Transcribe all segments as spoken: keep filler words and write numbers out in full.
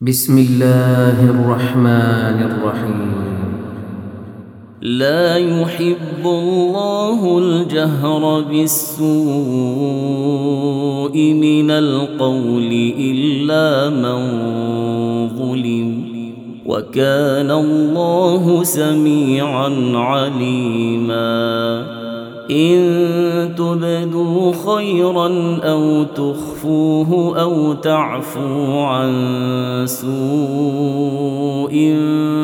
بسم الله الرحمن الرحيم. لا يحب الله الجهر بالسوء من القول إلا من ظلم، وكان الله سميعا عليما. إن تبدوا خيرا أو تخفوه أو تعفو عن سوء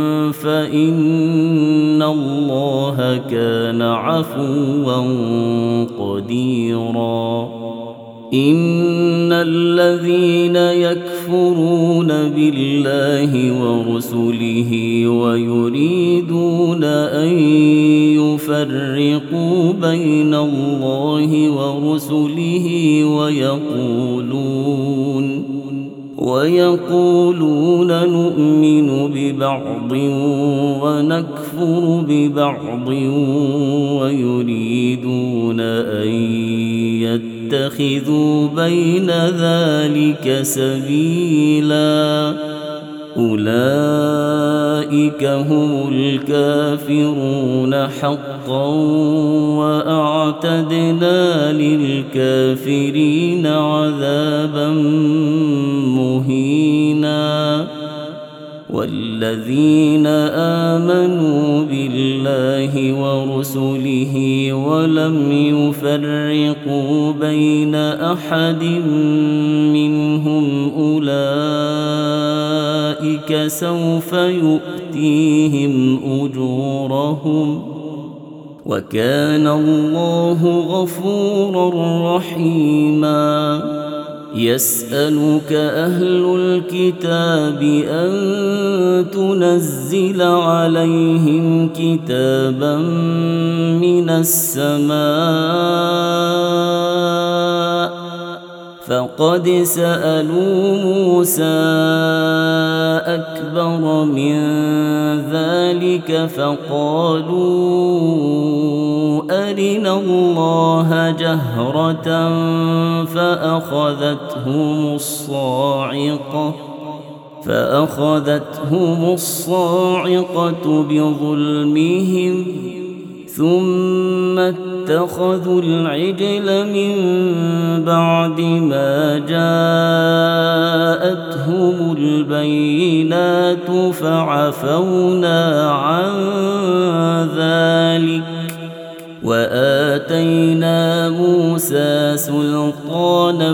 فإن الله كان عفوا قديرا. إن الذين يكفرون بالله ورسله ويريدون أن يفرقوا بين الله ورسله ويقولون ويقولون نؤمن ببعض ونكفر ببعض ويريدون أن يتخذوا بين ذلك سبيلا، أولئك هم الكافرون حقا، وأعتدنا للكافرين عذابا مهينا. والذين آمنوا بالله ورسله ولم يفرقوا بين أحد منهم أولئك سوف يؤتيهم أجورهم، وكان الله غفورا رحيما. يسألك أهل الكتاب أن تنزل عليهم كتابا من السماء، فقد سألوا موسى أكبر من ذلك فقالوا أرنا الله جهرة فأخذتهم الصاعقة فأخذتهم الصاعقة بظلمهم ثم اتخذوا العجل من بعد ما جاءتهم البينات فعفونا عن ذلك وآتينا موسى سلطانا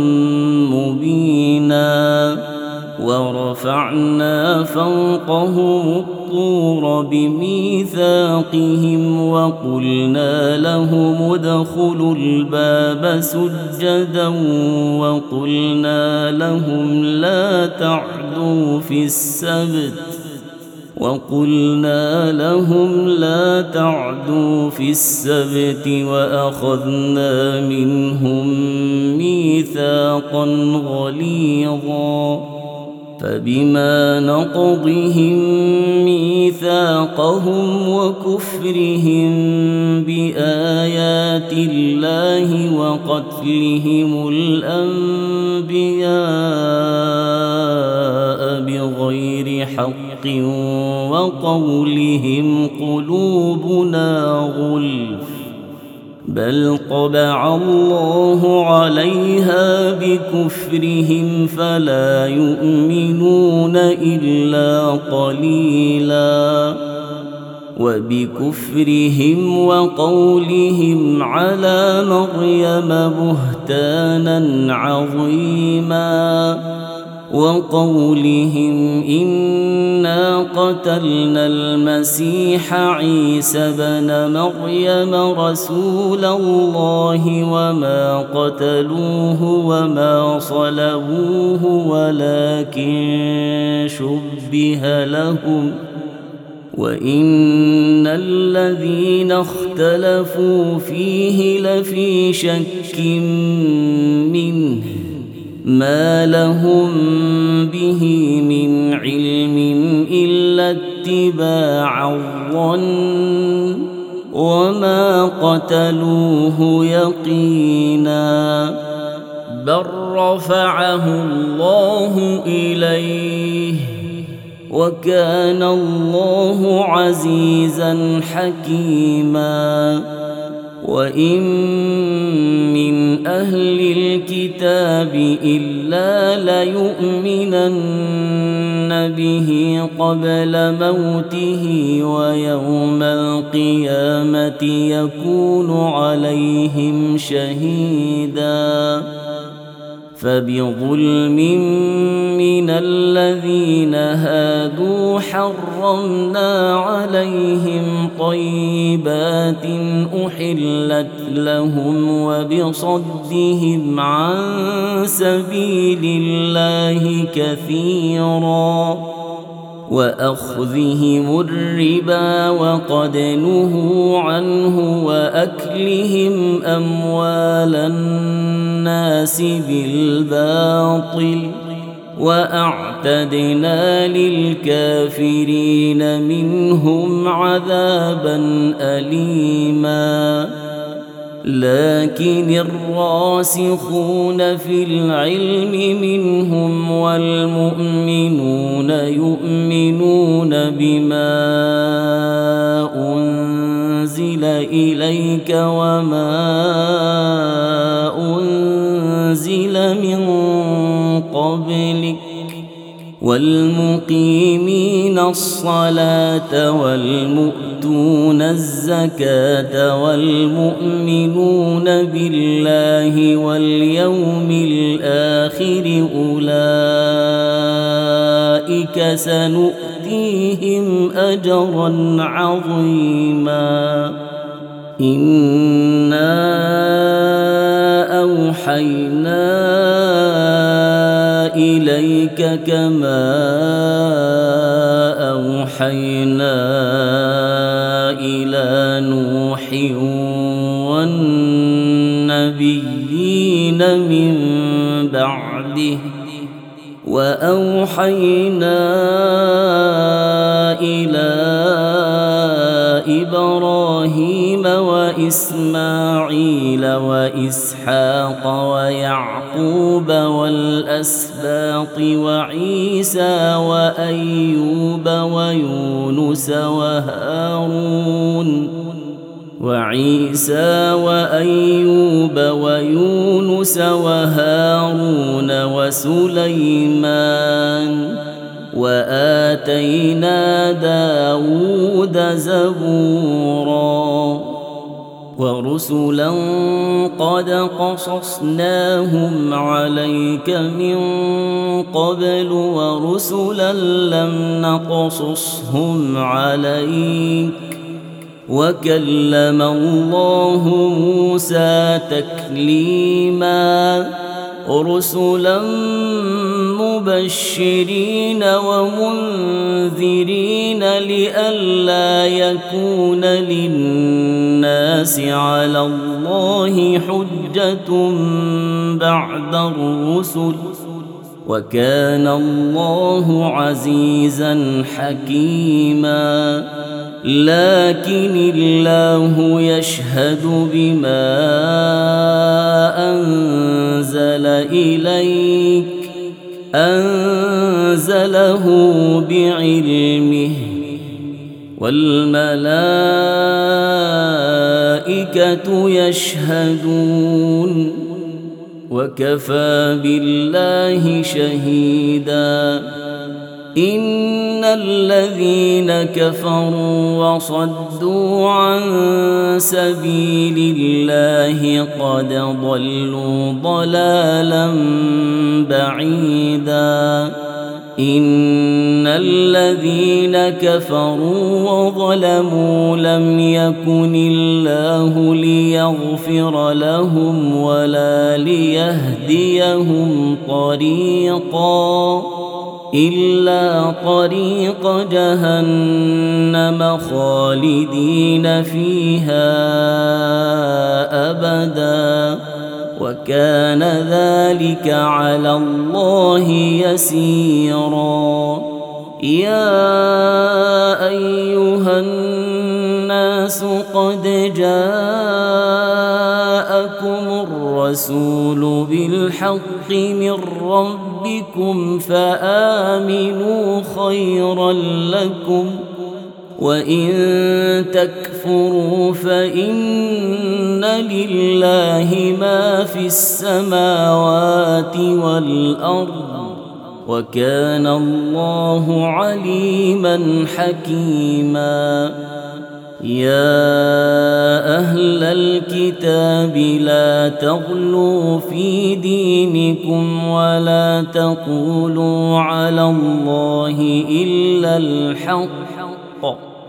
مبينا. ورفعنا فوقهم الطور بميثاقهم وقلنا لهم ادخلوا الباب سجدا وقلنا لهم لا تعدوا في السبت وقلنا لهم لا تعدوا في السبت وأخذنا منهم ميثاقا غليظا. فبما نقضهم ميثاقهم وكفرهم بآيات الله وقتلهم الأنبياء بغير حق وقولهم قلوبنا غلف بل طبع الله عليها بكفرهم فلا يؤمنون إلا قليلا. وبكفرهم وقولهم على مريم بهتانا عظيما وقولهم إنا قتلنا المسيح عيسى بن مريم رسول الله وما قتلوه وما صلبوه ولكن شبه لهم وإن الذين اختلفوا فيه لفي شك منه ما لهم به من علم إلا اتباع الظن وما قتلوه يقينا بل رفعه الله إليه وكان الله عزيزا حكيما وإن من أهل الكتاب إلا ليؤمنن به قبل موته ويوم القيامة يكون عليهم شهيدا فبظلم من الذين هادوا حرمنا عليهم طيبات أحلت لهم وبصدهم عن سبيل الله كثيرا وأخذهم الربا وقد نهوا عنه وأكلهم أموال الناس بالباطل وأعتدنا للكافرين منهم عذابا أليما لكن الراسخون في العلم منهم والمؤمنون يؤمنون بما أنزل إليك وما أنزل من قبلك والمقيمين الصلاة والمؤتون الزكاة والمؤمنون بالله واليوم الآخر أولئك سنؤتيهم أجرا عظيما إنا أوحينا إليك كما أوحينا إلى نوح والنبيين من بعده وأوحينا إلى إبراهيم وإسماعيل وإسحاق ويعقوب والأسباط وعيسى وأيوب ويونس وهارون وعيسى وأيوب ويونس وهارون وسليمان وآتينا داود زبورا ورسلا قد قصصناهم عليك من قبل ورسلا لم نقصصهم عليك وكلم الله موسى تكليما رسلا مبشرين ومنذرين لئلا يكون للناس على الله حجة بعد الرسل وكان الله عزيزا حكيما لكن الله يشهد بما أنزل إليك أنزله بعلمه والملائكة يشهدون وكفى بالله شهيدا إن الذين كفروا وصدوا عن سبيل الله قد ضلوا ضلالا بعيدا إن الذين كفروا وظلموا لم يكن الله ليغفر لهم ولا ليهديهم طريقا إلا طريق جهنم خالدين فيها أبدا وكان ذلك على الله يسيرا يا أيها الناس قد جاءكم الرسول الرسول بالحق من ربكم فآمنوا خيرا لكم وإن تكفروا فإن لله ما في السماوات والأرض وكان الله عليما حكيما. يا أهل الكتاب لا تغلوا في دينكم ولا تقولوا على الله إلا الحق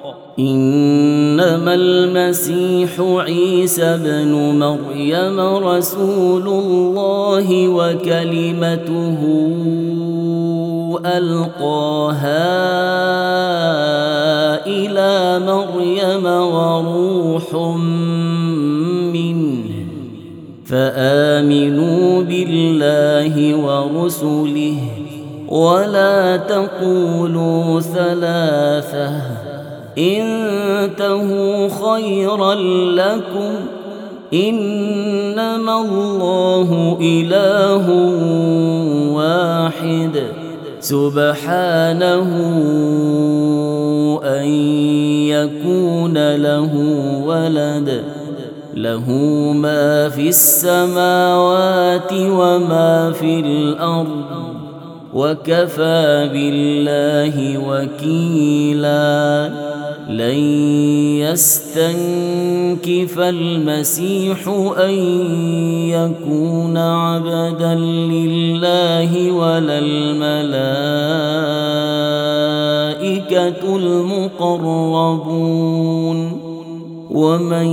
إنما المسيح عيسى بن مريم رسول الله وكلمته ألقاها إلى مريم وروح منه فآمنوا بالله ورسله ولا تقولوا ثلاثة انتهوا خيرا لكم إنما الله إله واحد سبحانه أن يكون له ولد له ما في السماوات وما في الأرض وكفى بالله وكيلا. لن يستنكف المسيح أن يكون عبدا لله ولا الملائكة المقربون ومن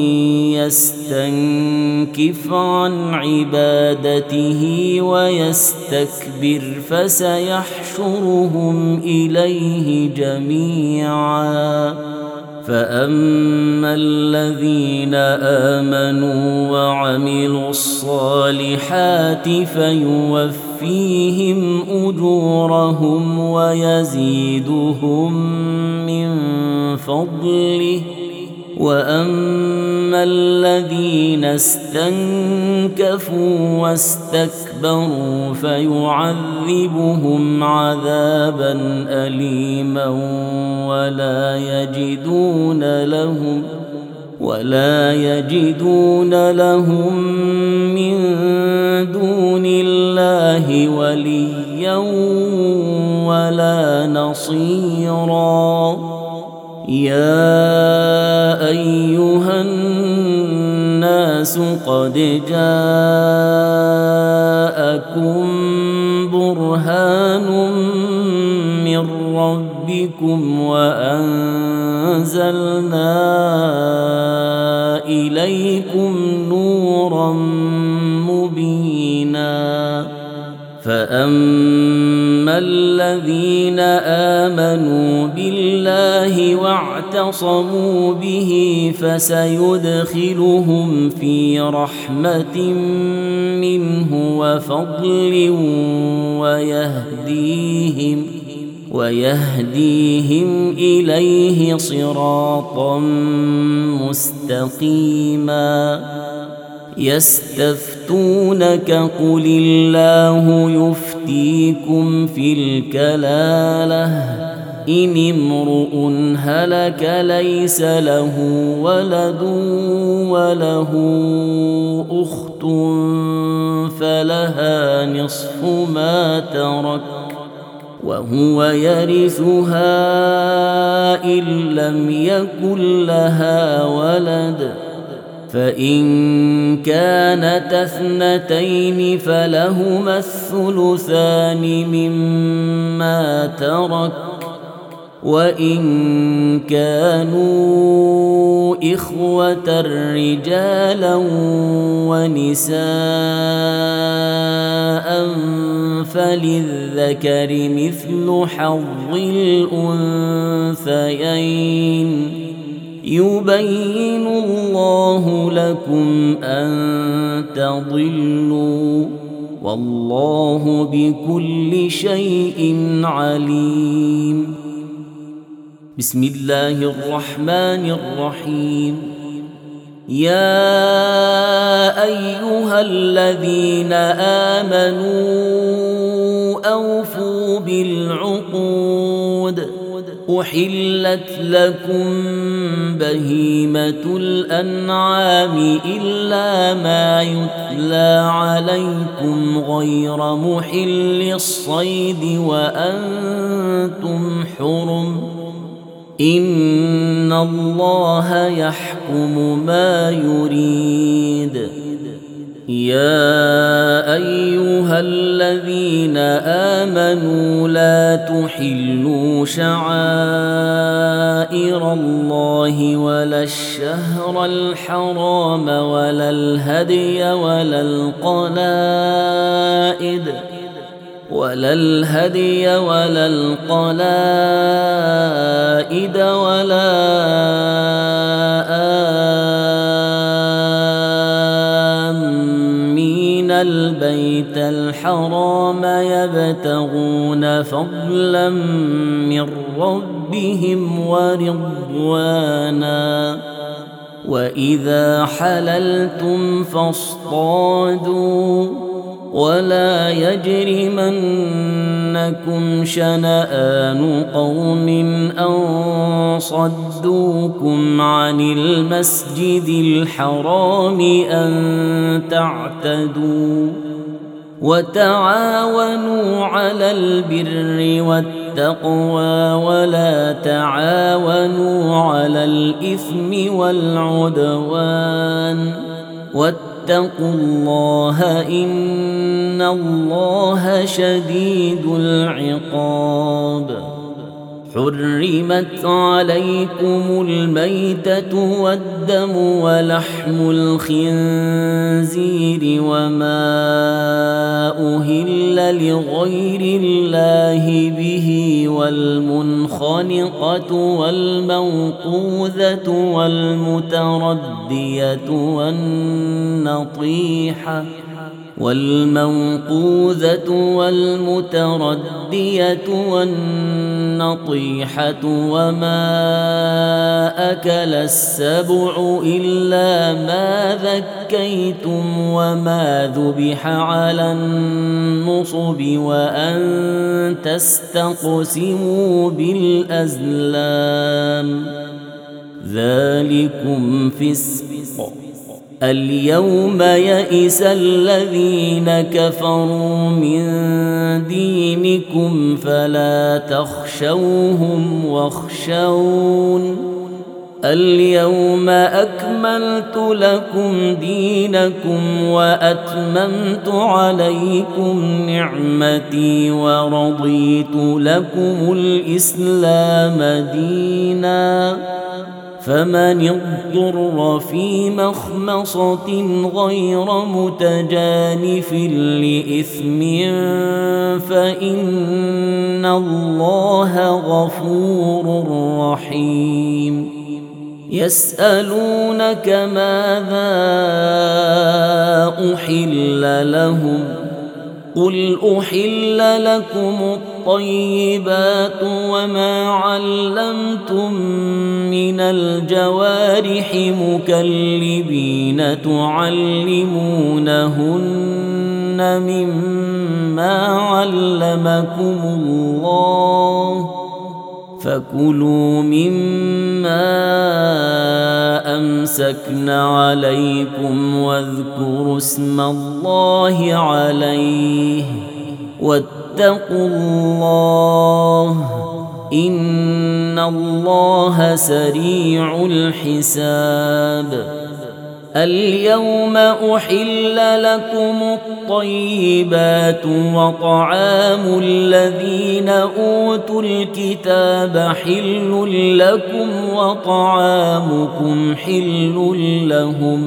يستنكف عن عبادته ويستكبر فسيحشرهم إليه جميعا. فأما الذين آمنوا وعملوا الصالحات فيوفيهم أجورهم ويزيدهم من فضله وأما الذين استنكفوا واستكبروا فيعذبهم عذابا أليما ولا يجدون لهم ولا يجدون لهم من دون الله وليا ولا نصيرا. يا أيها الناس قد جاءكم برهان من ربكم وأنزلنا إليكم نورا مبينا. فأما الذين آمنوا بالله واعتصموا به فسيدخلهم في رحمة منه وفضل ويهديهم ويهديهم إليه صراطا مستقيما. يستفتونك قل الله يفتيكم في الكلالة إن امرؤ هلك ليس له ولد وله أخت فلها نصف ما ترك وهو يرثها إن لم يكن لها ولد فإن كانت اثنتين فلهما الثلثان مما ترك وإن كانوا إخوة رجالا ونساء فللذكر مثل حظ الأنثيين يبين الله لكم أن تضلوا والله بكل شيء عليم. بسم الله الرحمن الرحيم. يا أيها الذين آمنوا أوفوا بالعقود أحلت لكم بهيمة الأنعام إلا ما يتلى عليكم غير محل الصيد وأنتم حرم إن الله يحكم ما يريد يا أيها الذين آمنوا لا تحلوا شعائر الله ولا الشهر الحرام ولا الهدي ولا القلائد ولا الهدي ولا القلائد ولا آمين البيت الحرام يبتغون فضلا من ربهم ورضوانا وإذا حللتم فاصطادوا ولا يجرمنكم شنآن قوم أن صدوكم عن المسجد الحرام أن تعتدوا وتعاونوا على البر والتقوى ولا تعاونوا على الإثم والعدوان واتقوا الله إن الله شديد العقاب حرمت عليكم الميتة والدم ولحم الخنزير وما أهل لغير الله به والمنخنقة والموقوذة والمتردية والنطيحة والموقوذة والمتردية والنطيحة وما أكل السبع إلا ما ذكيتم وما ذبح على النصب وأن تستقسموا بالأزلام ذلكم فسق اليوم يئس الذين كفروا من دينكم فلا تخشوهم واخشون اليوم أكملت لكم دينكم وأتممت عليكم نعمتي ورضيت لكم الإسلام ديناً فمن اضطر في مخمصة غير متجانف لإثم فإن الله غفور رحيم يسألونك ماذا أحل لهم قل أحل لكم الطيبات وما علمتم من الجوارح مكلبين تعلمونهن مما علمكم الله فكلوا مما أمسكن عليكم واذكروا اسم الله عليه واتقوا الله إن الله سريع الحساب اليوم أحل لكم الطيبات وطعام الذين أوتوا الكتاب حل لكم وطعامكم حل لهم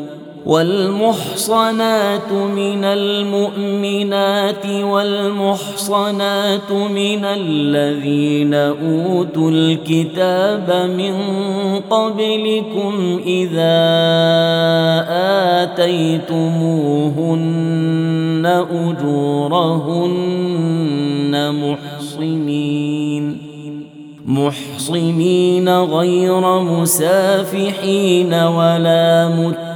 والمحصنات من المؤمنات والمحصنات من الذين أوتوا الكتاب من قبلكم إذا آتيتموهن أجورهن محصنين محصنين غير مسافحين ولا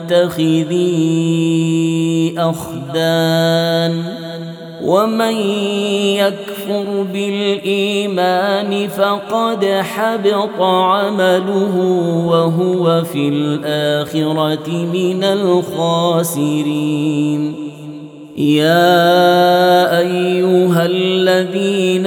متخذي أخدان ومن يكفر بالإيمان فقد حبط عمله وهو في الآخرة من الخاسرين يا أيها الذين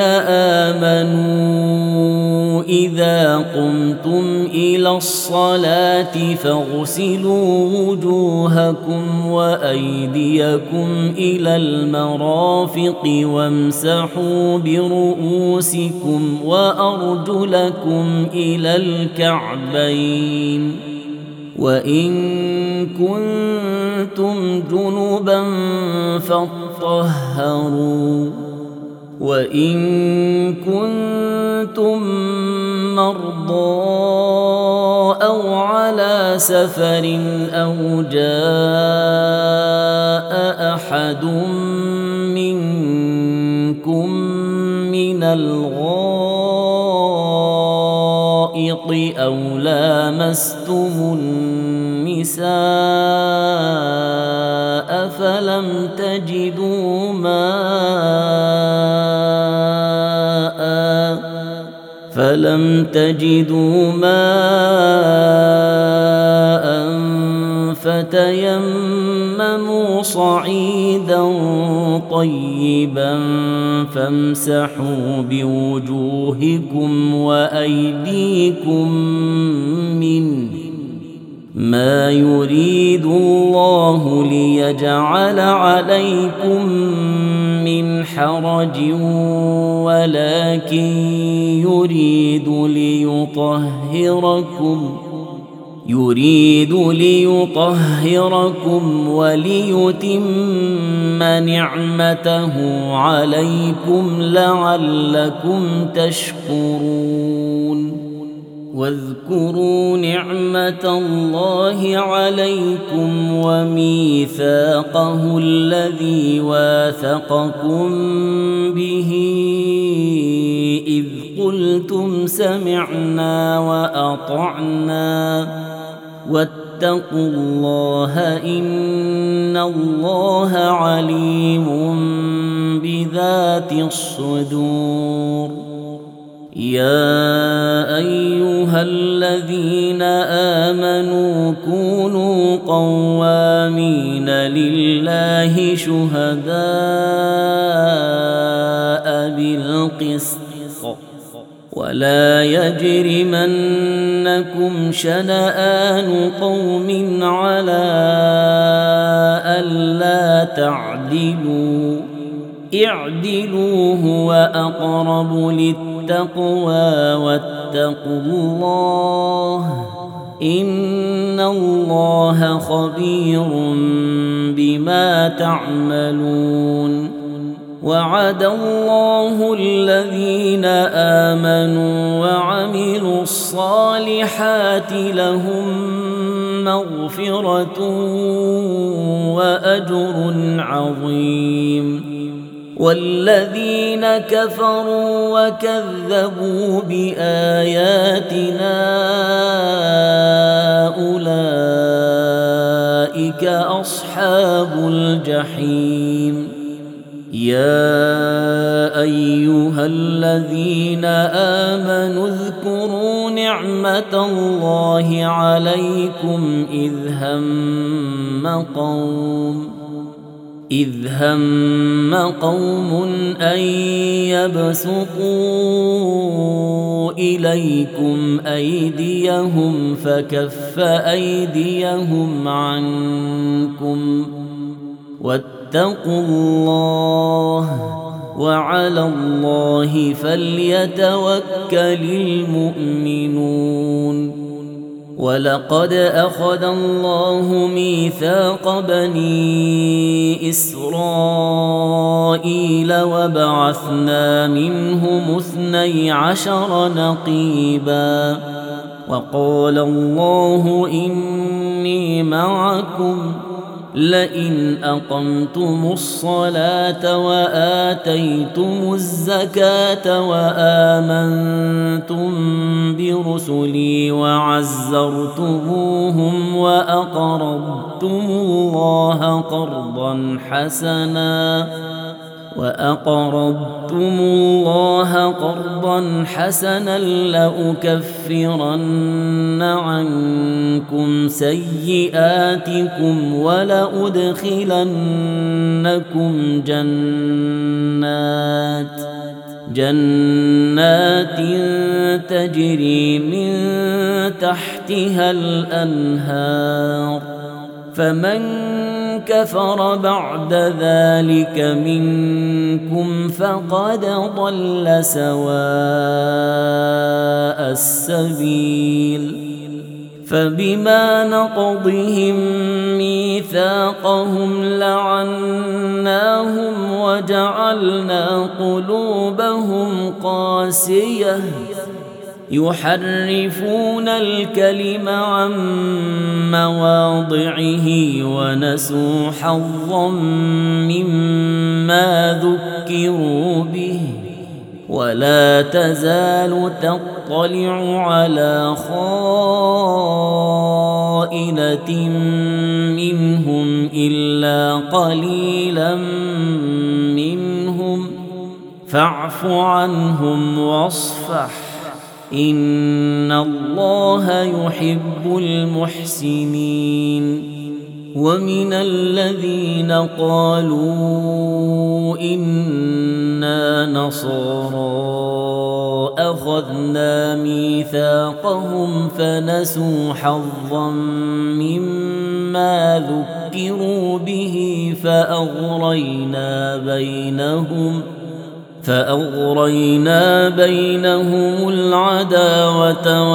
آمنوا إذا قمتم إلى الصلاة فاغسلوا وجوهكم وأيديكم إلى المرافق وامسحوا برؤوسكم وأرجلكم إلى الكعبين وإن كنتم جنبا فاطهروا وإن كنتم مرضى أو على سفر أو جاء أحد منكم من الغائط أو لامستم النساء فلم تجدوا ماء فلم تجدوا ماء فتيمموا صعيدا طيبا فامسحوا بوجوهكم وأيديكم منه ما يريد الله ليجعل عليكم من حرج ولكن يريد ليطهركم يريد ليطهركم وليتم نعمته عليكم لعلكم تشكرون واذكروا نعمة الله عليكم وميثاقه الذي واثقكم به إذ قلتم سمعنا وأطعنا واتقوا الله إن الله عليم بذات الصدور يا أيها الذين آمنوا كونوا قوامين لله شهداء بالقسط ولا يجرمنكم شنآن قوم على ألا تعدلوا اعدلوا هو أقرب للتقوى واتقوا الله إن الله خبير بما تعملون وعد الله الذين آمنوا وعملوا الصالحات لهم مغفرة وأجر عظيم والذين كفروا وكذبوا بآياتنا أولئك أصحاب الجحيم يا أيها الذين آمنوا اذكروا نعمة الله عليكم إذ هم قوم إذ هم قوم أن يبسطوا إليكم أيديهم فكف أيديهم عنكم واتقوا الله وعلى الله فليتوكل المؤمنون ولقد أخذ الله ميثاق بني إسرائيل وبعثنا منهم اثني عشر نقيبا وقال الله إني معكم لئن أقمتم الصلاة وآتيتم الزكاة وآمنتم برسلي وعزرتموهم وأقرضتم الله قرضا حسنا وأقرضتم الله قرضا حسنا لأكفرن عنكم سيئاتكم ولأدخلنكم جنات جنات تجري من تحتها الأنهار فمن كفر بعد ذلك منكم فقد ضل سواء السبيل فبما نقضهم ميثاقهم لعناهم وجعلنا قلوبهم قاسية يحرفون الكلم عن مواضعه ونسوا حظا مما ذكروا به ولا تزال تطلع على خائنة منهم إلا قليلا منهم فاعف عنهم واصفح إن الله يحب المحسنين ومن الذين قالوا إنا نصارى أخذنا ميثاقهم فنسوا حظا مما ذكروا به فأغرينا بينهم فأغرينا بينهم العداوة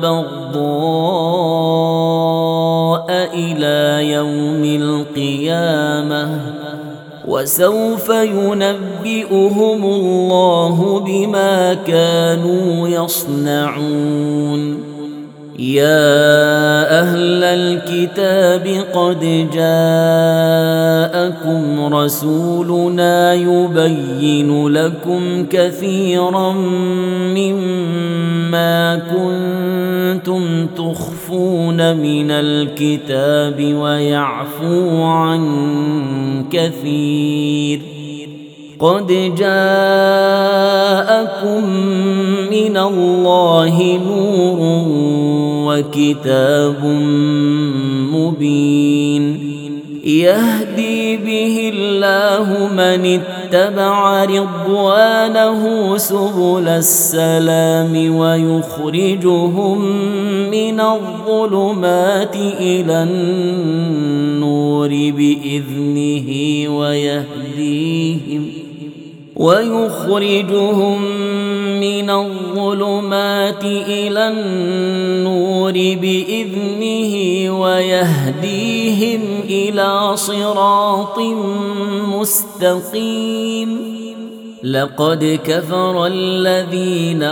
والبغضاء إلى يوم القيامة وسوف ينبئهم الله بما كانوا يصنعون يا أهل الكتاب قد جاءكم رسولنا يبين لكم كثيرا مما كنتم تخفون من الكتاب ويعفو عن كثير قد جاءكم من الله نور وكتاب مبين يهدي به الله من اتبع رضوانه سبل السلام ويخرجهم من الظلمات إلى النور بإذنه ويهديهم ويخرجهم من الظلمات إلى النور بإذنه ويهديهم إلى صراط مستقيم لقد كفر الذين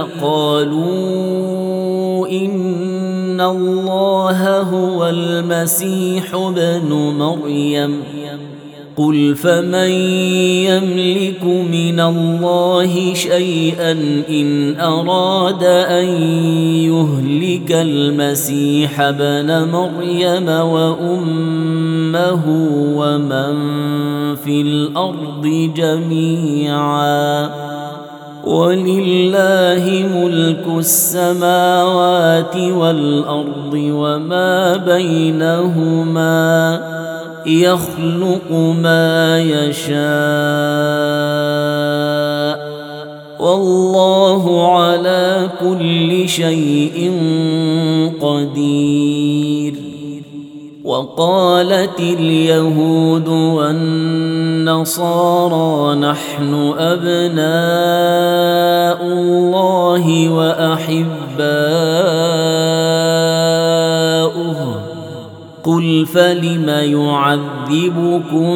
قالوا إن الله هو المسيح ابن مريم قل فمن يملك من الله شيئا إن أراد أن يهلك المسيح ابن مريم وأمه ومن في الأرض جميعا ولله ملك السماوات والأرض وما بينهما يخلق ما يشاء والله على كل شيء قدير وقالت اليهود والنصارى نحن أبناء الله وأحباؤه قل فلم يعذبكم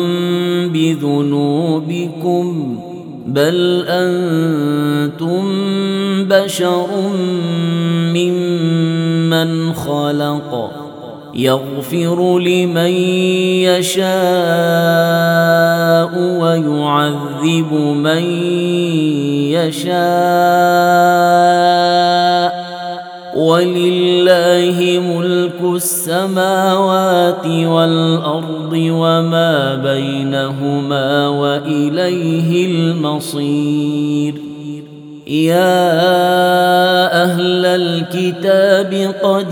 بذنوبكم بل أنتم بشر ممن خلق يغفر لمن يشاء ويعذب من يشاء ولله ملك السماوات والأرض وما بينهما وإليه المصير يا أهل الكتاب قد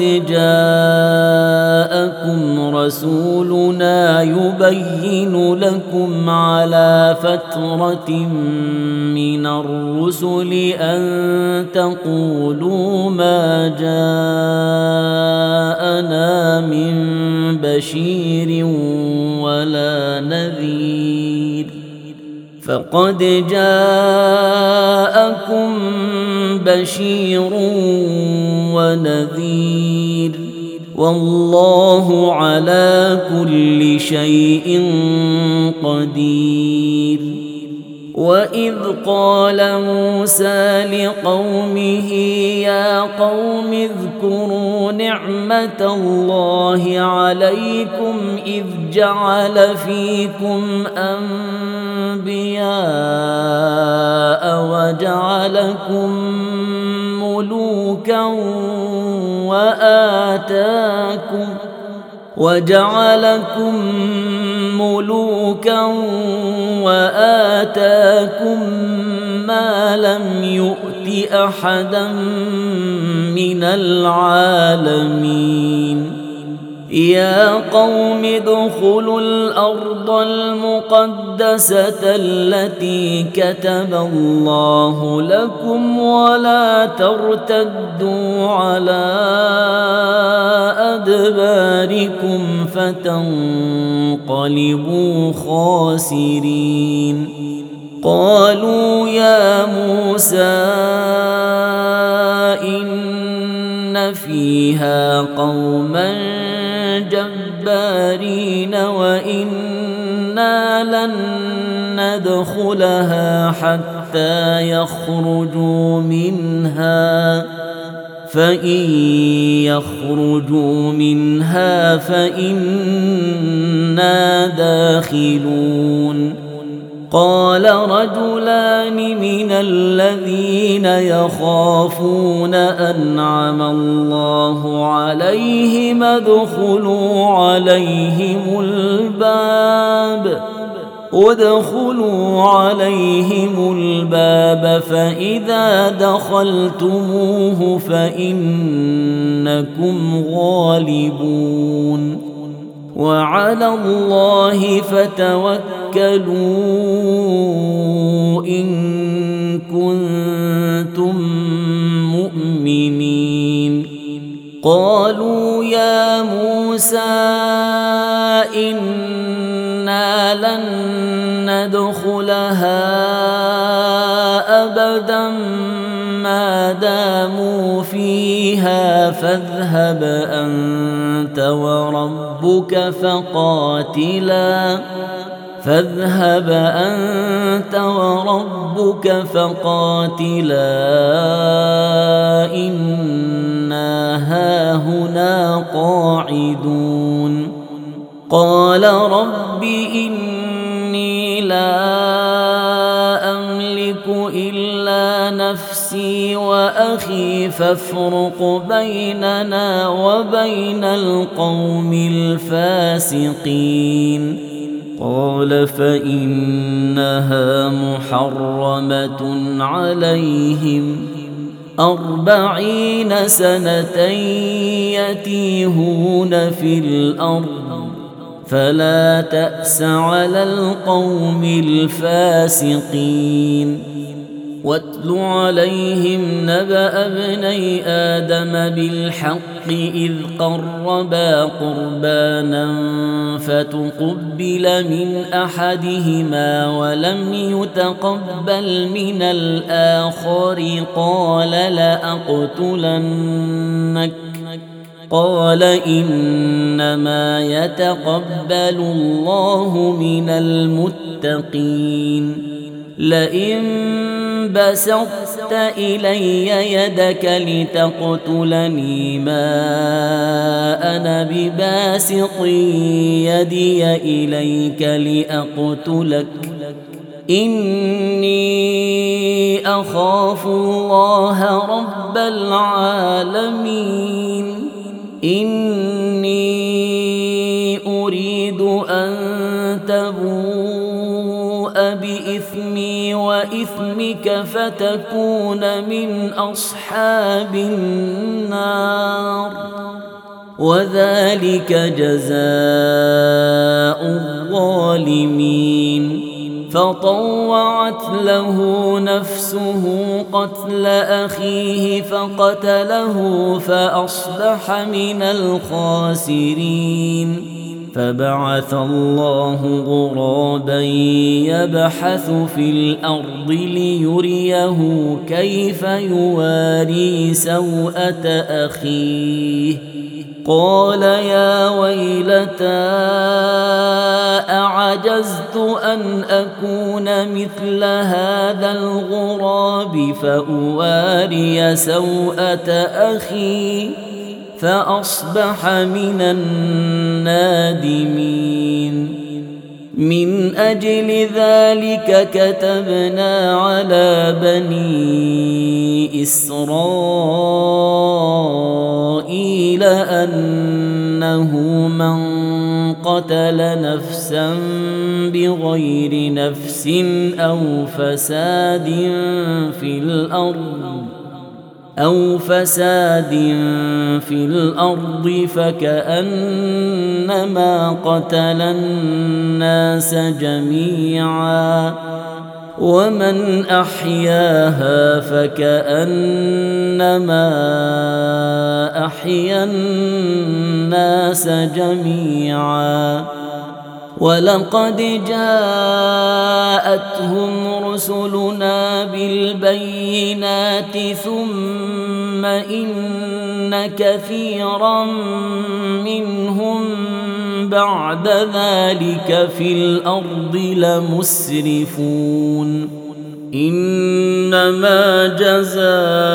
جاءكم رسولنا يبين لكم على فترة من الرسل أن تقولوا ما جاءنا من بشير ولا نذير فقد جاءكم بشير ونذير والله على كل شيء قدير وإذ قال موسى لقومه يا قوم اذكروا نعمة الله عليكم إذ جعل فيكم أنبياء وجعلكم ملوكا وآتاكم وجعلكم ملوكا وآتاكم ما لم يؤت أحدا من العالمين يا قوم ادخلوا الأرض المقدسة التي كتب الله لكم ولا ترتدوا على أدباركم فتنقلبوا خاسرين قالوا يا موسى إن فيها قوما جبارين وإنا لن ندخلها حتى يخرجوا منها فإن يخرجوا منها فإنا داخلون قال رجلان من الذين يخافون أنعم الله عليهم ادخلوا عليهم الباب ادخلوا عليهم الباب فإذا دخلتموه فإنكم غالبون وعلى الله فتوكلوا إن كنتم مؤمنين قالوا يا موسى إنا لن ندخلها أبدا ما داموا فيها فاذهب أنت وربك فقاتلا فاذهب أنت وربك فقاتلا إنا هاهنا قاعدون قال رب إني لا أملك إلا نفسي وأخي فافرق بيننا وبين القوم الفاسقين قال فإنها محرمة عليهم أربعين سنة يتيهون في الأرض فلا تأس على القوم الفاسقين واتل عليهم نبأ ابني آدم بالحق إذ قربا قربانا فتقبل من أحدهما ولم يتقبل من الآخر قال لأقتلنك قال إنما يتقبل الله من المتقين لئن بسطت إلي يدك لتقتلني ما أنا بباسط يدي إليك لأقتلك إني أخاف الله رب العالمين إني أريد أن تبوء بإثمي وإثمك فتكون من أصحاب النار وذلك جزاء الظالمين فطوعت له نفسه قتل أخيه فقتله فأصبح من الخاسرين فبعث الله غرابا يبحث في الأرض ليريه كيف يواري سوءة أخيه قال يا ويلتى أعجزت أن أكون مثل هذا الغراب فأواري سوءة أخي فأصبح من النادمين من أجل ذلك كتبنا على بني إسرائيل أنه من قتل نفسا بغير نفس أو فساد في الأرض أو فساد في الأرض فكأنما قتل الناس جميعا ومن أحياها فكأنما أحيا الناس جميعا ولقد جاءتهم رسلنا بالبينات ثم إن كثيرا منهم بعد ذلك في الأرض لمسرفون إنما جزاء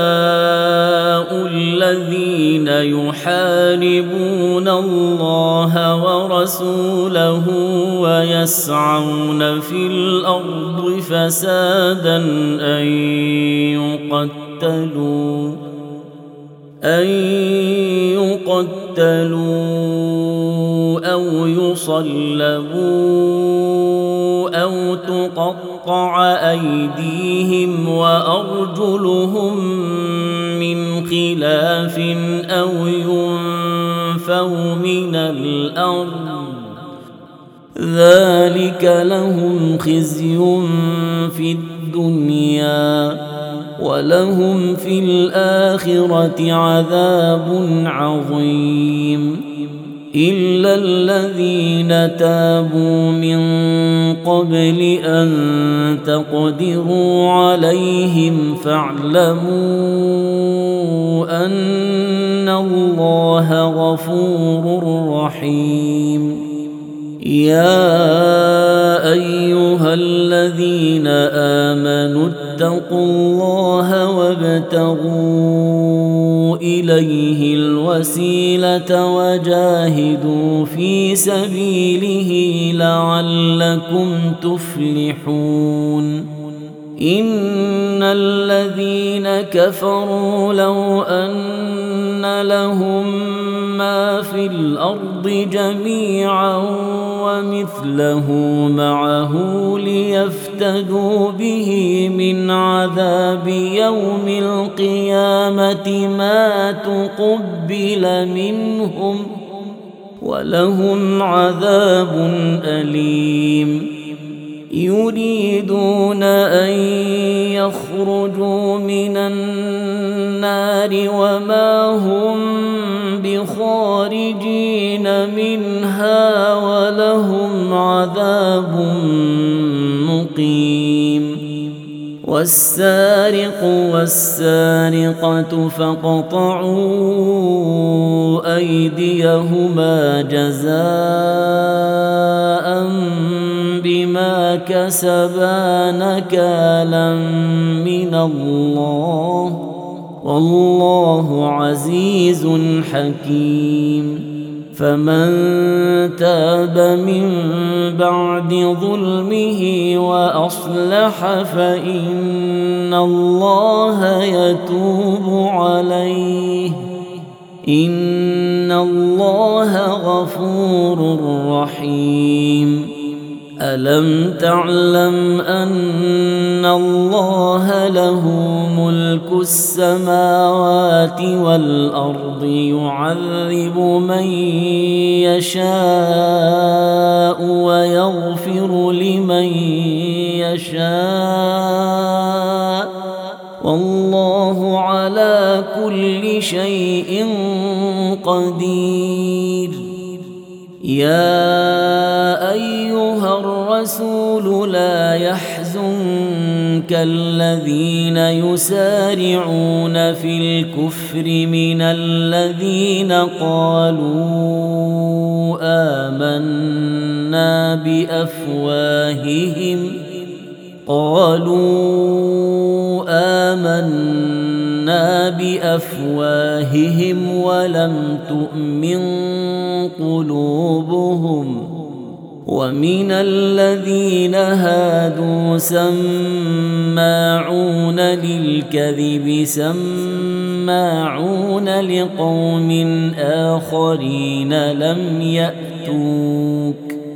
الذين يحاربون الله ورسوله ويسعون في الأرض فسادا أن يقتلوا أن يقتلوا أو يصلبوا أو تقطع أيديهم وأرجلهم من خلاف أو ينفوا من الأرض ذلك لهم خزي في الدنيا ولهم في الآخرة عذاب عظيم إلا الذين تابوا من قبل أن تقدروا عليهم فاعلموا أن الله غفور رحيم يا أيها الذين آمنوا اتقوا الله وابتغوا إليه الوسيلة وجاهدوا في سبيله لعلكم تفلحون إن الذين كفروا لو أن لهم ما في الأرض جميعا ومثله معه ليفتدوا به من عذاب يوم القيامة ما تقبل منهم ولهم عذاب أليم يريدون أن يخرجوا من النار وما هم بخارجين منها ولهم عذاب مقيم والسارق والسارقة فاقطعوا أيديهما جزاء بما بما كسبا نكالا من الله والله عزيز حكيم. فمن تاب من بعد ظلمه وأصلح فإن الله يتوب عليه إن الله غفور رحيم. ألم تعلم أن الله له ملك السماوات والأرض يعذب من يشاء ويغفر لمن يشاء والله على كل شيء قدير. يا أيها الرسول لا يحزنك الذين يسارعون في الكفر من الذين قالوا آمنا بأفواههم قالوا آمنا بأفواههم ولم تؤمن قلوبهم ومن الذين هادوا سماعون للكذب سماعون لقوم آخرين لم يأتوك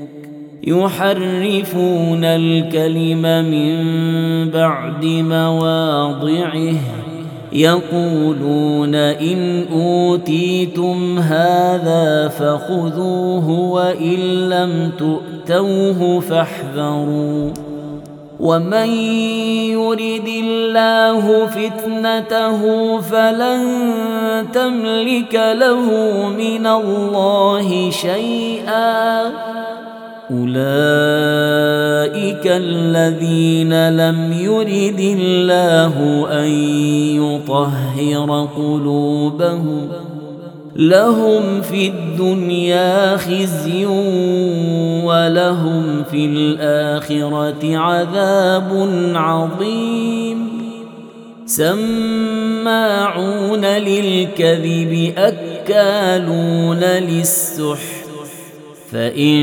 يحرفون الكلم من بعد مواضعه يقولون إن أوتيتم هذا فخذوه وإن لم تؤتوه فاحذروا ومن يرد الله فتنته فلن تملك له من الله شيئا أولئك الذين لم يرد الله أن يطهر قلوبهم لهم في الدنيا خزي ولهم في الآخرة عذاب عظيم. سماعون للكذب أكالون للسحت فإن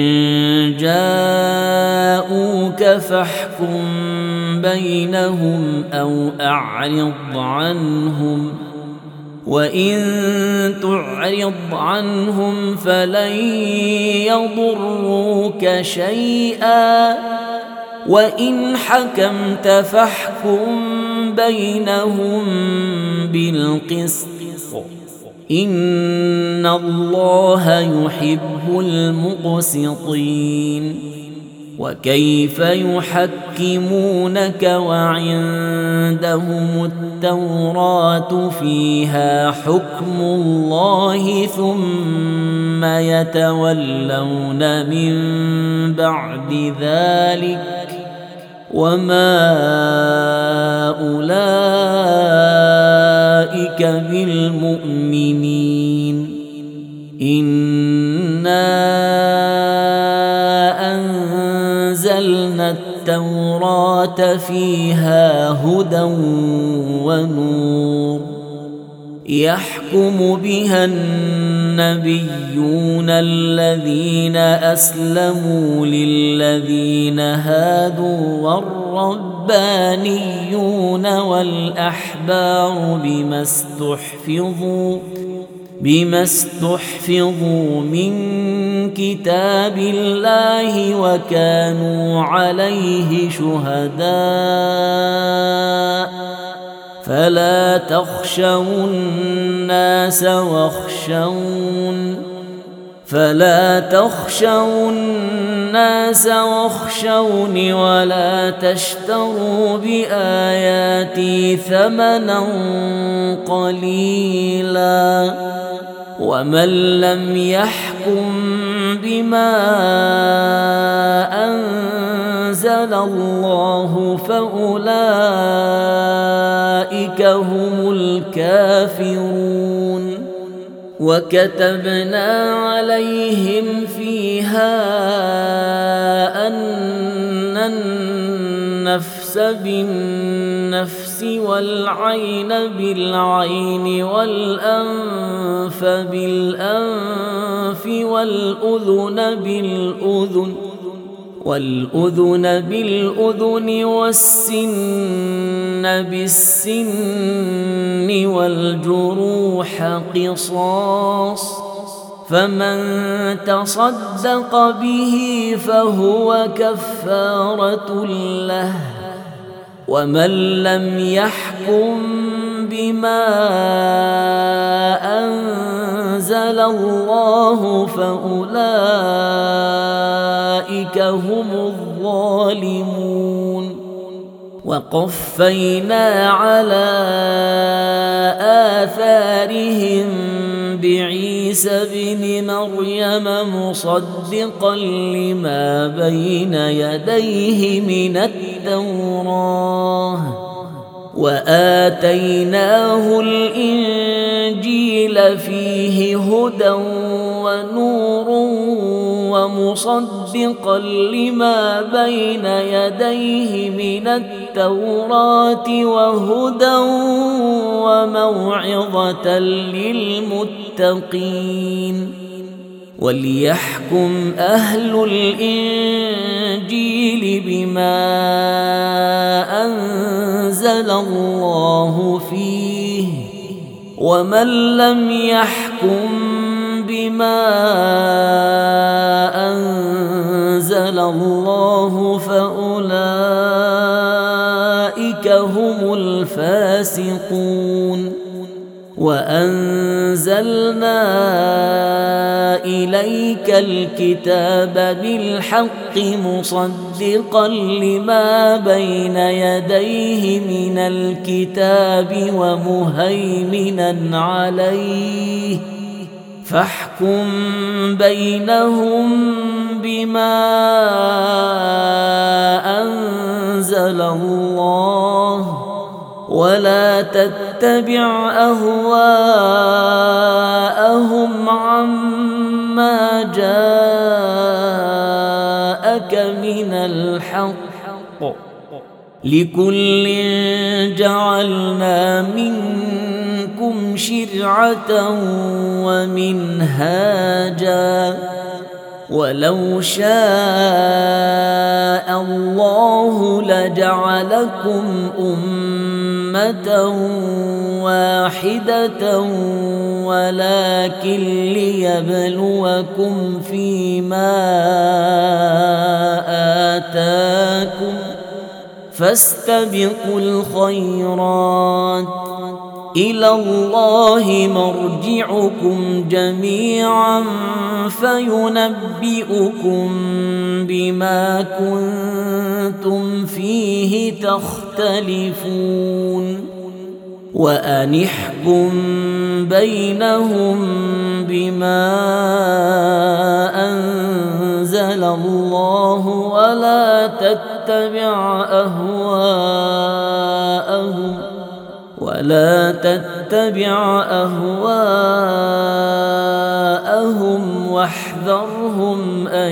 جاءوك فاحكم بينهم أو أعرض عنهم وإن تعرض عنهم فلن يضروك شيئا وإن حكمت فاحكم بينهم بالقسط إن الله يحب المقسطين. وكيف يحكمونك وعندهم التوراة فيها حكم الله ثم يتولون من بعد ذلك وما أولئك بالمؤمنين. إنا أنزلنا التوراة فيها هدى ونور يحكم بها النبيون الذين أسلموا للذين هادوا والربانيون والأحبار بما استحفظوا بما استحفظوا من كتاب الله وكانوا عليه شهداء فلا تخشوا الناس واخشون فلا تخشوا الناس واخشوني ولا تشتروا بآياتي ثمنا قليلا ومن لم يحكم بما أنزل الله فأولئك هم الكافرون. وكتبنا عليهم فيها أن النفس بالنفس والعين بالعين والأنف بالأنف والأذن بالأذن والأذن بالأذن والسن بالسن والجروح قصاص، فمن تصدق به فهو كفارة له، ومن لم يحكم بما أنزل الله فأولئك هم الظالمون. وقفينا على آثارهم بعيسى ابن مريم مصدقا لما بين يديه من التوراة، وآتيناه الإنجيل فيه هدى ونور ومصدقا لما بين يديه من التوراة وهدى وموعظة للمتقين. وليحكم أهل الإنجيل بما أنزل الله فيه، ومن لم يحكم بما أنزل الله فأولئك هم الفاسقون. وأنزلنا إليك الكتاب بالحق مصدقا لما بين يديه من الكتاب ومهيمنا عليه، فاحكم بينهم بما أنزل الله، ولا تتبع أهواءهم عما جاءك من الحق، لكل جعلنا منكم شرعة ومنهاجا، ولو شاء الله لجعلكم أمة واحدة ولكن ليبلوكم فيما آتاكم، فاستبقوا الخيرات، إلى الله مرجعكم جميعا فينبئكم بما كنتم فيه تختلفون. وأن احكم بينهم بما أنزل الله، ولا تتبع أهواءهم ولا تتبع أهواءهم واحذرهم أن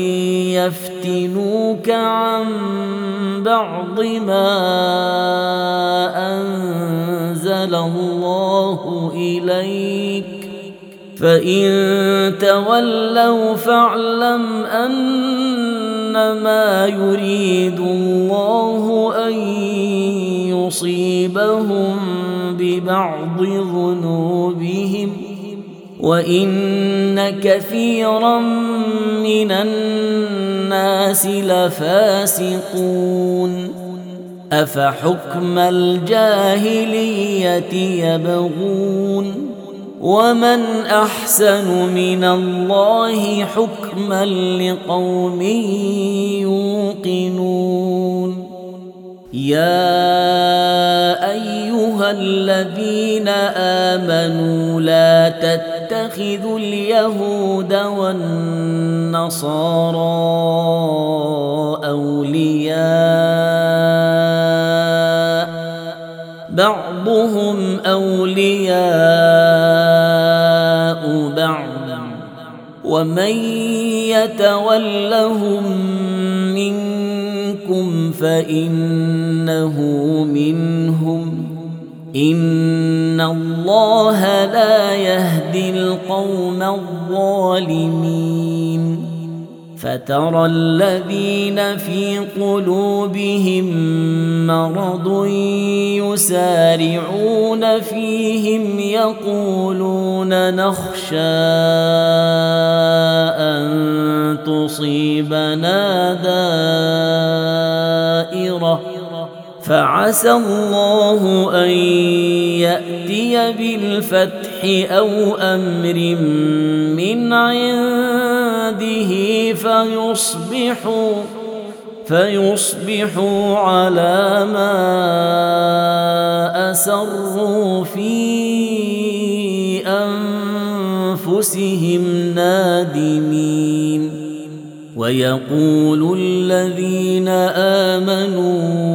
يفتنوك عن بعض ما أنزل الله إليك، فإن تولوا فاعلم أنما يريد الله أن يصيبهم ببعض ذنوبهم، وإن كثيرا من الناس لفاسقون. أفحكم الجاهلية يبغون، ومن أحسن من الله حكما لقوم يوقنون. يا أيها الذين آمنوا لا تتخذوا اليهود والنصارى أولياء، بعضهم أولياء بعض، ومن يتولهم منكم منكم فإنه منهم إن الله لا يهدي القوم الظالمين فترى الذين في قلوبهم مرض يسارعون فيهم يقولون نخشى أن تصيبنا دائرة فعسى الله أن يأتي بالفتح أو أمر من عنده فيصبحوا فيصبحوا على ما أسروا في أنفسهم نادمين ويقول الذين آمنوا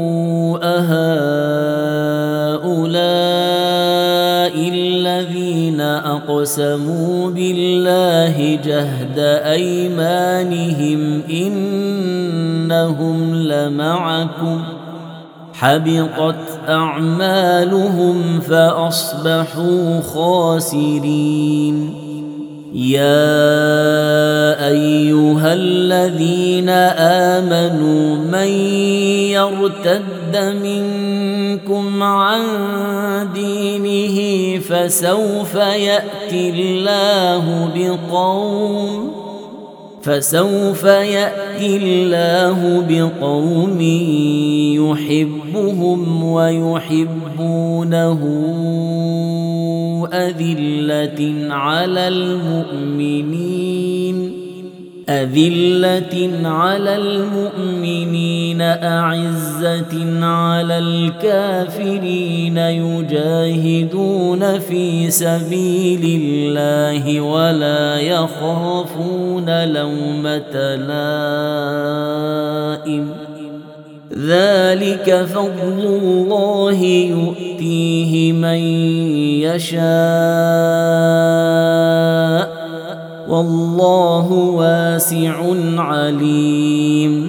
أهؤلاء الذين أقسموا بالله جهد أيمانهم إنهم لمعكم حبطت أعمالهم فأصبحوا خاسرين يا أيها الذين آمنوا من يرتد منكم عن دينه فسوف يأتي الله بقوم فسوف يأتي الله بقوم يحبهم ويحبونه أذلة على المؤمنين أذلة على المؤمنين أعزة على الكافرين يجاهدون في سبيل الله ولا يخافون لومة لائم ذلك فضل الله يؤتيه من يشاء والله واسع عليم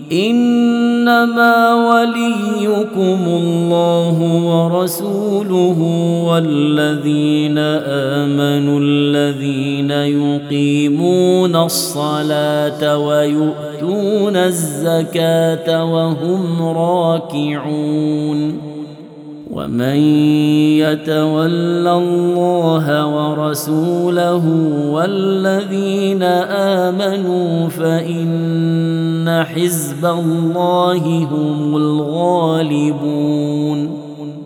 إنما وليكم الله ورسوله والذين آمنوا الذين يقيمون الصلاة ويؤتون الزكاة وهم راكعون ومن يتول الله ورسوله والذين آمنوا فإن حزب الله هم الغالبون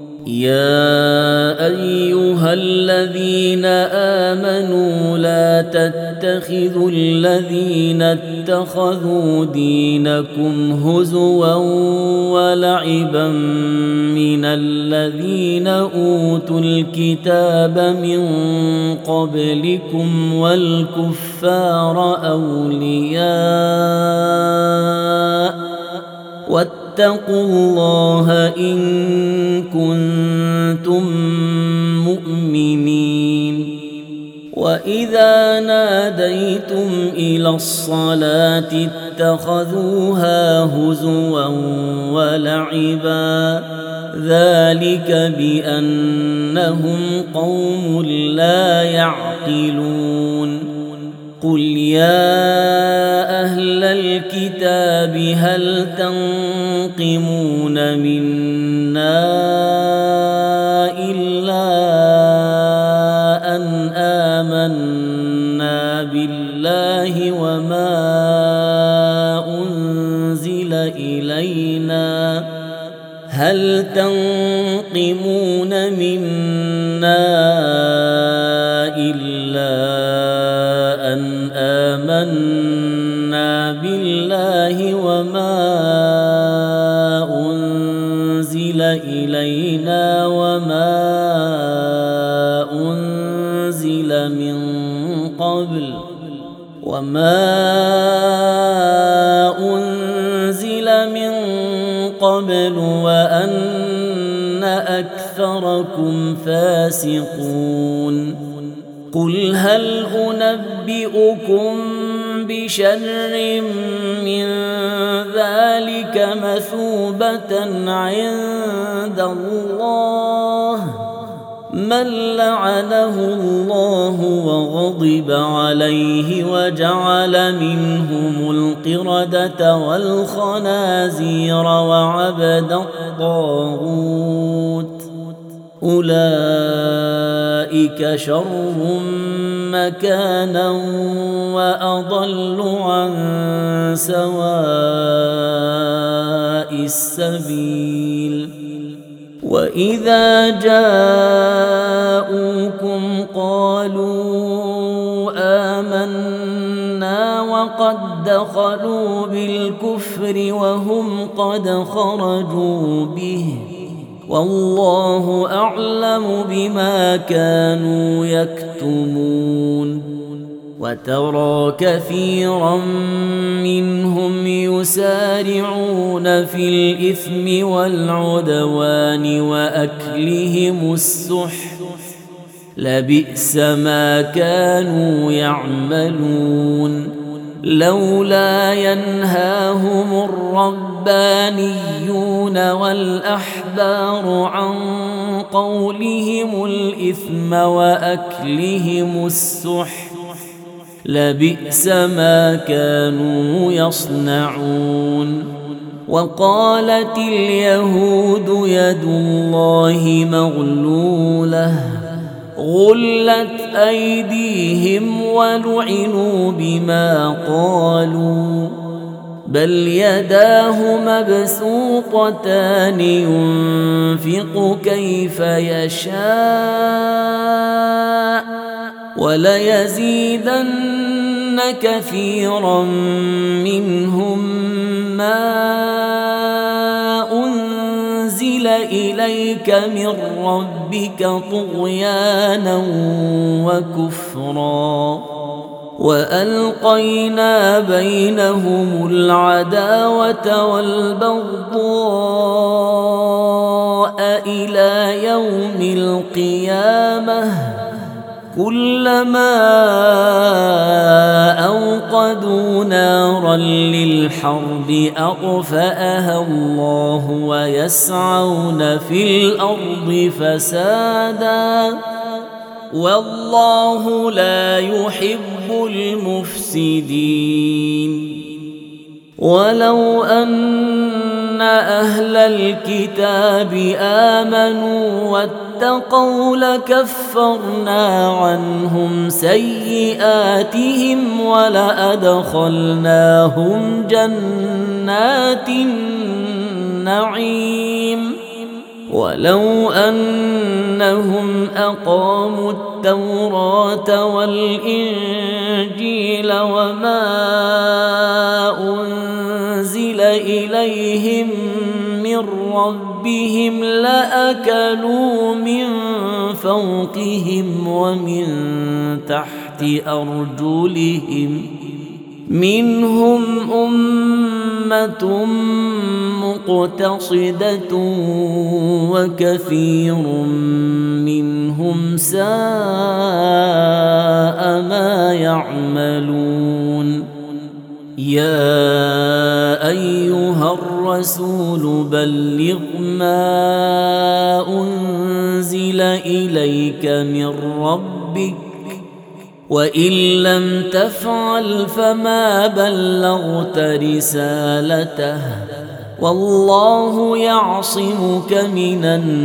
يا أيها الذين آمنوا لا تتخذوا الذين اتخذوا دينكم هزوا ولعبا من الذين أوتوا الكتاب من قبلكم والكفار أولياء واتقوا الله إن كنتم مؤمنين وإذا ناديتم إلى الصلاة اتخذوها هزوا ولعبا ذلك بأنهم قوم لا يعقلون قل يا أهل الكتاب هل تنقمون منا إلا أن آمنا بالله وما أنزل إلينا هل تنقمون منا إلا أن آمنا بالله وما أنزل إلينا وما أنزل من قبل وما أنزل من قبل وأن أكثركم فاسقون قل هل أنبئكم بشر من ذلك مثوبة عند الله من لعنه الله وغضب عليه وجعل منهم القردة والخنازير وعبد الطاغوت أولئك شر مكانا وأضل عن سواء السبيل وإذا جاءوكم قالوا آمنا وقد دخلوا بالكفر وهم قد خرجوا به والله أعلم بما كانوا يكتمون وترى كثيرا منهم يسارعون في الإثم والعدوان وأكلهم السحت لبئس ما كانوا يعملون لولا ينهاهم الربانيون والأحبار عن قولهم الإثم وأكلهم السحت لبئس ما كانوا يصنعون وقالت اليهود يد الله مغلولة غلت أيديهم ولعنوا بما قالوا بل يداه مبسوطتان ينفق كيف يشاء وليزيدن كثيرا منهم ما أنزل إليك من ربك طغيانا وكفرا وألقينا بينهم العداوة والبغضاء إلى يوم القيامة كلما أوقدوا نارا للحرب أطفأها الله ويسعون في الأرض فسادا والله لا يحب المفسدين ولو أن أهل الكتاب آمنوا واتقوا لكفرنا عنهم سيئاتهم ولأدخلناهم جنات النعيم ولو أنهم أقاموا التوراة والإنجيل وما أنزل إليهم من ربهم لأكلوا من فوقهم ومن تحت أرجلهم منهم أمة مقتصدة وكثير منهم ساء ما يعملون يا أيها الرسول بلغ ما أنزل إليك من ربك وإن لم تفعل فما بلغت رسالته والله يعصمك من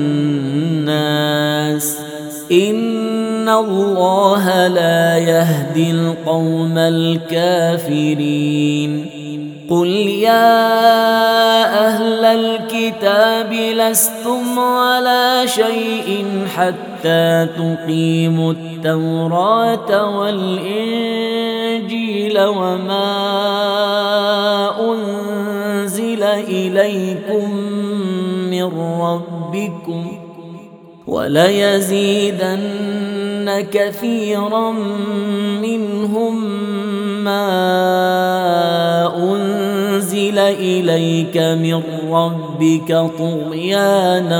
الناس إن الله لا يهدي القوم الكافرين قل يا أهل الكتاب لستم على شيء حتى تقيموا التوراة والإنجيل وما أنزل إليكم من ربكم وليزيدن كثيرا منهم ما أنزل إليك من ربك طغيانا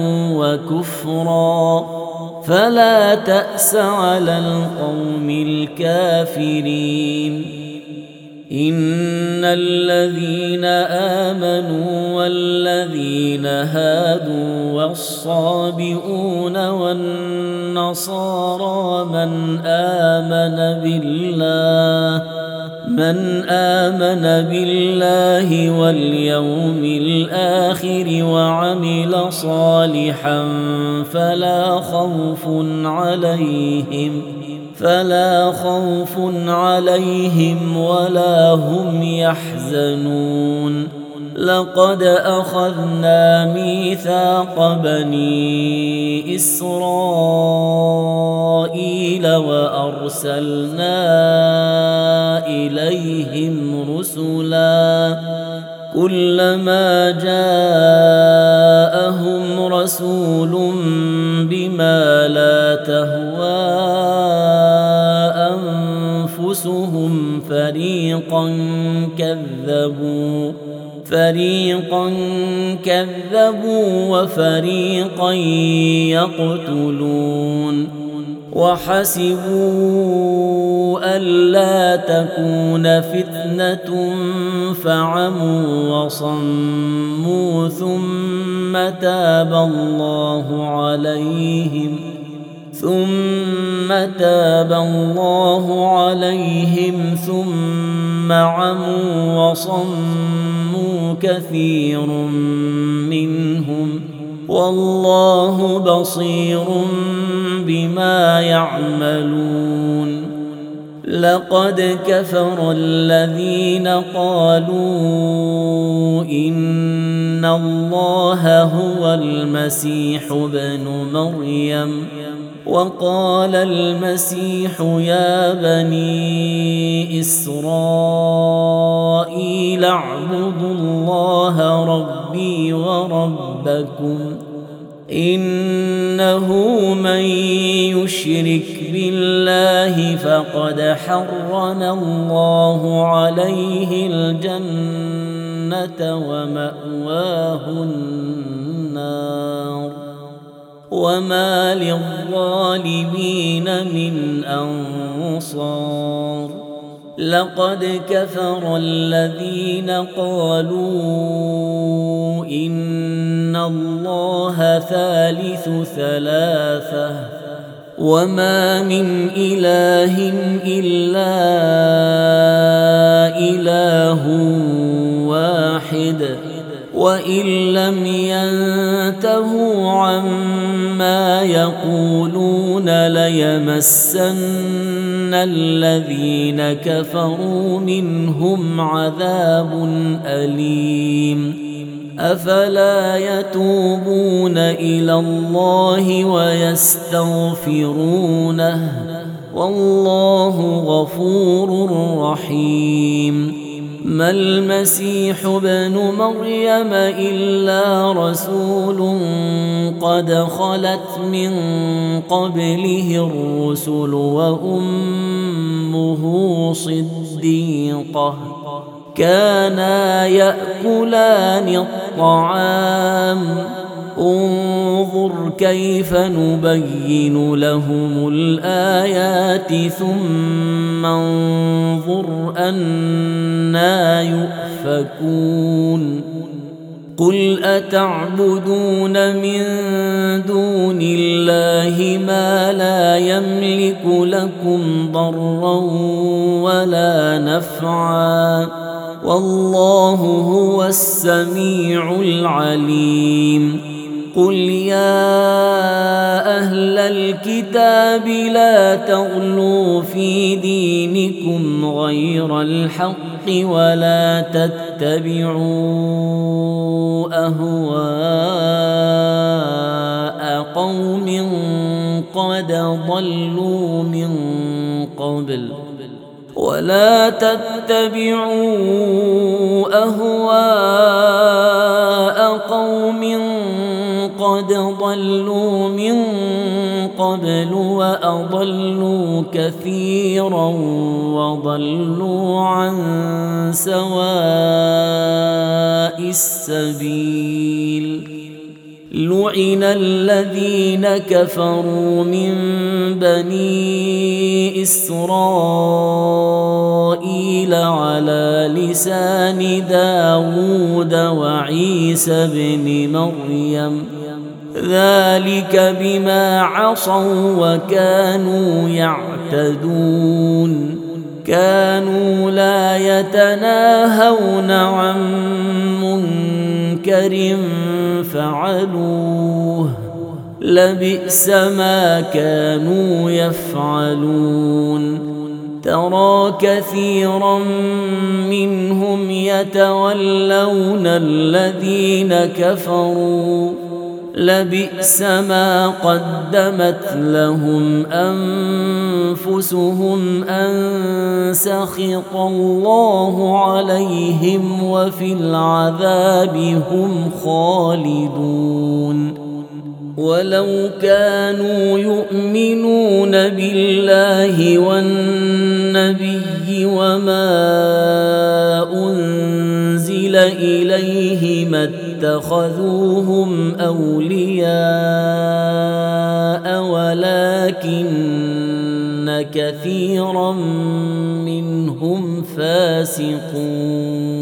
وكفرا فلا تأس على القوم الكافرين. إن الذين آمنوا والذين هادوا والصابئون والنصارى من آمن بالله من آمن بالله واليوم الآخر وعمل صالحا فلا خوف عليهم فلا خوف عليهم ولا هم يحزنون. لقد أخذنا ميثاق بني إسرائيل وأرسلنا إليهم رسلا كلما جاءهم رسول بما لا تهوى أنفسهم فريقا كذبوا فريقا كذبوا وفريقا يقتلون. وحسبوا ألا تكون فتنة فعموا وصموا ثم تاب الله عليهم ثم تاب الله عليهم ثم عموا وصموا كثير منهم والله بصير بما يعملون. لقد كفر الذين قالوا إن الله هو المسيح ابن مريم وقال المسيح يا بني إسرائيل اعبدوا الله ربي وربكم إنه من يشرك بالله فقد حرم الله عليه الجنة ومأواه النار وما للظالمين من أنصار. لقد كفر الذين قالوا إن الله ثالث ثلاثة وما من إله إلا إله واحد وإن لم ينتهوا عما يقولون ليمسن الذين كفروا منهم عذاب أليم. أفلا يتوبون إلى الله ويستغفرونه والله غفور رحيم. ما المسيح ابن مريم إلا رسول قد خلت من قبله الرسل وأمه صديقة كانا يأكلان الطعام انظر كيف نبين لهم الآيات ثم انظر أنا يؤفكون. قل أتعبدون من دون الله ما لا يملك لكم ضرا ولا نفعا والله هو السميع العليم. قل يا أهل الكتاب لا تغلوا في دينكم غير الحق ولا تتبعوا أهواء قوم قد ضلوا من قبل ولا تتبعوا أهواء قوم قد ضلوا من قبل وأضلوا كثيرا وضلوا عن سواء السبيل لعن الذين كفروا من بني إسرائيل على لسان داود وعيسى بن مريم ذلك بما عصوا وكانوا يعتدون كانوا لا يتناهون عن منكر فعلوه لبئس ما كانوا يفعلون ترى كثيرا منهم يتولون الذين كفروا لبئس ما قدمت لهم أنفسهم أن سخط الله عليهم وفي العذاب هم خالدون ولو كانوا يؤمنون بالله والنبي وما أنزل إليه ما اتخذوهم أولياء ولكن كثيرا منهم فاسقون